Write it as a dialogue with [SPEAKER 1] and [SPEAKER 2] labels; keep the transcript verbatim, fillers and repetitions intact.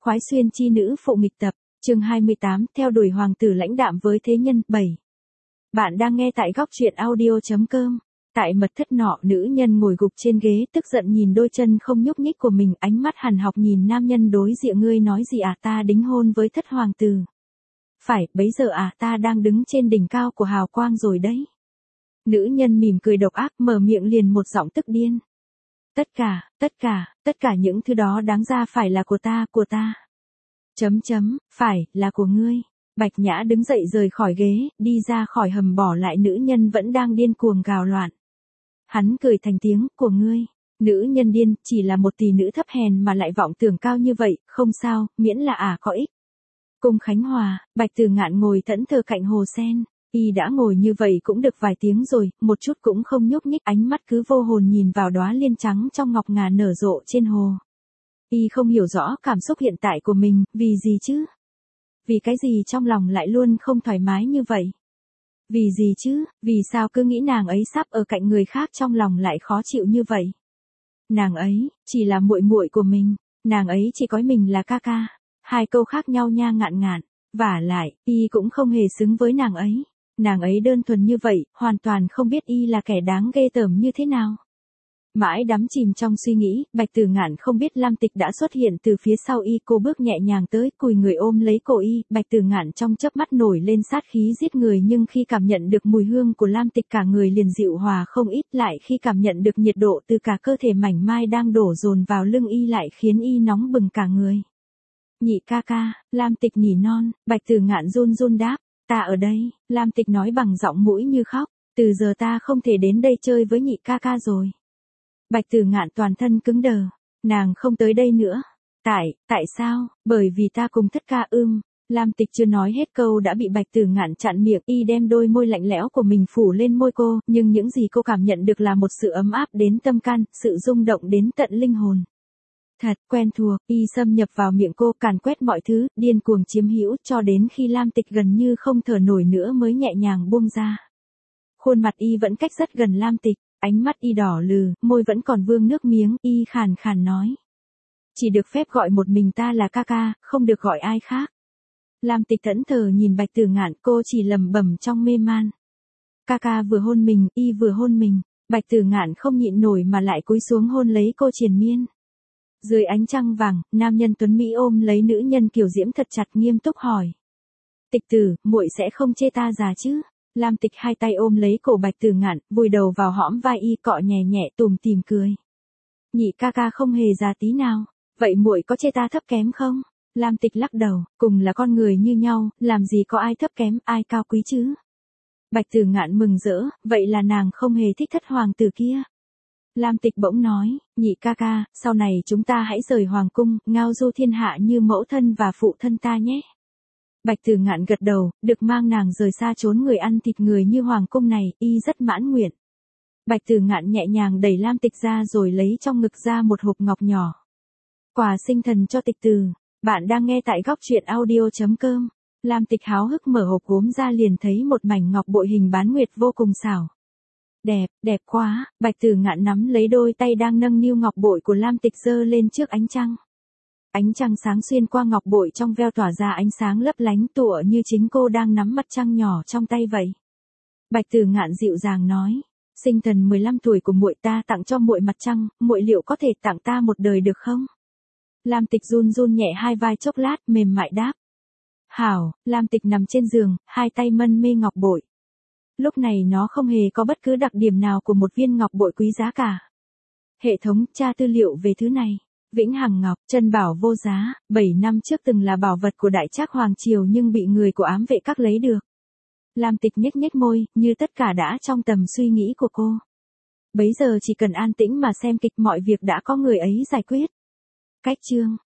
[SPEAKER 1] Khoái xuyên chi nữ phụ nghịch tập, chương hai mươi tám, theo đuổi hoàng tử lãnh đạm với thế nhân, bảy. Bạn đang nghe tại góc truyện audio.com. Tại mật thất nọ, nữ nhân ngồi gục trên ghế, tức giận nhìn đôi chân không nhúc nhích của mình, ánh mắt hằn học nhìn nam nhân đối diện. Ngươi nói gì à, ta đính hôn với thất hoàng tử. Phải, bấy giờ à, ta đang đứng trên đỉnh cao của hào quang rồi đấy. Nữ nhân mỉm cười độc ác, mở miệng liền một giọng tức điên. Tất cả, tất cả, tất cả những thứ đó đáng ra phải là của ta, của ta. Chấm chấm, phải, là của ngươi. Bạch Nhã đứng dậy rời khỏi ghế, đi ra khỏi hầm, bỏ lại nữ nhân vẫn đang điên cuồng gào loạn. Hắn cười thành tiếng, của ngươi. Nữ nhân điên, chỉ là một tỷ nữ thấp hèn mà lại vọng tưởng cao như vậy, không sao, miễn là ả à có ích. Cung Khánh Hòa, Bạch Tử Ngạn ngồi thẫn thờ cạnh hồ sen. Y đã ngồi như vậy cũng được vài tiếng rồi, một chút cũng không nhúc nhích, ánh mắt cứ vô hồn nhìn vào đóa liên trắng trong ngọc ngà nở rộ trên hồ. Y không hiểu rõ cảm xúc hiện tại của mình, vì gì chứ? Vì cái gì trong lòng lại luôn không thoải mái như vậy? Vì gì chứ, vì sao cứ nghĩ nàng ấy sắp ở cạnh người khác trong lòng lại khó chịu như vậy? Nàng ấy, chỉ là muội muội của mình, nàng ấy chỉ coi mình là ca ca. Hai câu khác nhau nha ngạn ngạn, vả lại, Y cũng không hề xứng với nàng ấy. Nàng ấy đơn thuần như vậy, hoàn toàn không biết Y là kẻ đáng ghê tởm như thế nào. Mãi đắm chìm trong suy nghĩ, Bạch Tử Ngạn không biết Lam Tịch đã xuất hiện từ phía sau Y. Cô bước nhẹ nhàng tới, cùi người ôm lấy cổ Y. Bạch Tử Ngạn trong chớp mắt nổi lên sát khí giết người, nhưng khi cảm nhận được mùi hương của Lam Tịch cả người liền dịu hòa không ít, lại khi cảm nhận được nhiệt độ từ cả cơ thể mảnh mai đang đổ dồn vào lưng Y lại khiến Y nóng bừng cả người. Nhị ca ca, Lam Tịch nỉ non. Bạch Tử Ngạn run run đáp. Ta ở đây, Lam Tịch nói bằng giọng mũi như khóc, từ giờ ta không thể đến đây chơi với nhị ca ca rồi. Bạch Tử Ngạn toàn thân cứng đờ, nàng không tới đây nữa. Tại, tại sao? Bởi vì ta cùng thất ca ưm. Lam Tịch chưa nói hết câu đã bị Bạch Tử Ngạn chặn miệng. Y đem đôi môi lạnh lẽo của mình phủ lên môi cô, nhưng những gì cô cảm nhận được là một sự ấm áp đến tâm can, sự rung động đến tận linh hồn. Thật quen thuộc, Y xâm nhập vào miệng cô, càn quét mọi thứ, điên cuồng chiếm hữu, cho đến khi Lam Tịch gần như không thở nổi nữa mới nhẹ nhàng buông ra. Khuôn mặt Y vẫn cách rất gần Lam Tịch, ánh mắt Y đỏ lừ, môi vẫn còn vương nước miếng. Y khàn khàn nói. Chỉ được phép gọi một mình ta là ca ca, không được gọi ai khác. Lam Tịch thẫn thờ nhìn Bạch Tử Ngạn, cô chỉ lẩm bẩm trong mê man. Ca ca vừa hôn mình, Y vừa hôn mình. Bạch Tử Ngạn không nhịn nổi mà lại cúi xuống hôn lấy cô triền miên. Dưới ánh trăng vàng, nam nhân tuấn mỹ ôm lấy nữ nhân kiều diễm thật chặt, nghiêm túc hỏi. Tịch tử, muội sẽ không chê ta già chứ? Lam Tịch hai tay ôm lấy cổ Bạch Tử Ngạn, vùi đầu vào hõm vai Y, cọ nhẹ nhẹ tủm tỉm cười. Nhị ca ca không hề già tí nào, vậy muội có chê ta thấp kém không? Lam Tịch lắc đầu, cùng là con người như nhau, làm gì có ai thấp kém, ai cao quý chứ? Bạch Tử Ngạn mừng rỡ, vậy là nàng không hề thích thất hoàng tử kia. Lam Tịch bỗng nói, nhị ca ca, sau này chúng ta hãy rời hoàng cung, ngao du thiên hạ như mẫu thân và phụ thân ta nhé. Bạch Tử Ngạn gật đầu, được mang nàng rời xa chốn người ăn thịt người như hoàng cung này, Y rất mãn nguyện. Bạch Tử Ngạn nhẹ nhàng đẩy Lam Tịch ra rồi lấy trong ngực ra một hộp ngọc nhỏ. Quà sinh thần cho tịch tử. Bạn đang nghe tại góc truyện audio.com. Lam Tịch háo hức mở hộp gốm ra liền thấy một mảnh ngọc bội hình bán nguyệt vô cùng xảo. Đẹp, đẹp quá. Bạch Tử Ngạn nắm lấy đôi tay đang nâng niu ngọc bội của Lam Tịch giơ lên trước ánh trăng. Ánh trăng sáng xuyên qua ngọc bội trong veo tỏa ra ánh sáng lấp lánh, tựa như chính cô đang nắm mặt trăng nhỏ trong tay vậy. Bạch Tử Ngạn dịu dàng nói, sinh thần mười lăm tuổi của muội ta tặng cho muội mặt trăng, muội liệu có thể tặng ta một đời được không? Lam Tịch run run nhẹ hai vai chốc lát, mềm mại đáp. Hảo. Lam Tịch nằm trên giường, hai tay mân mê ngọc bội. Lúc này nó không hề có bất cứ đặc điểm nào của một viên ngọc bội quý giá cả. Hệ thống tra tư liệu về thứ này. Vĩnh Hằng Ngọc, chân bảo vô giá, bảy năm trước từng là bảo vật của Đại Trác Hoàng Triều nhưng bị người của ám vệ các lấy được. Lam Tịch nhếch nhếch môi, như tất cả đã trong tầm suy nghĩ của cô. Bấy giờ chỉ cần an tĩnh mà xem kịch, mọi việc đã có người ấy giải quyết. Cách chương.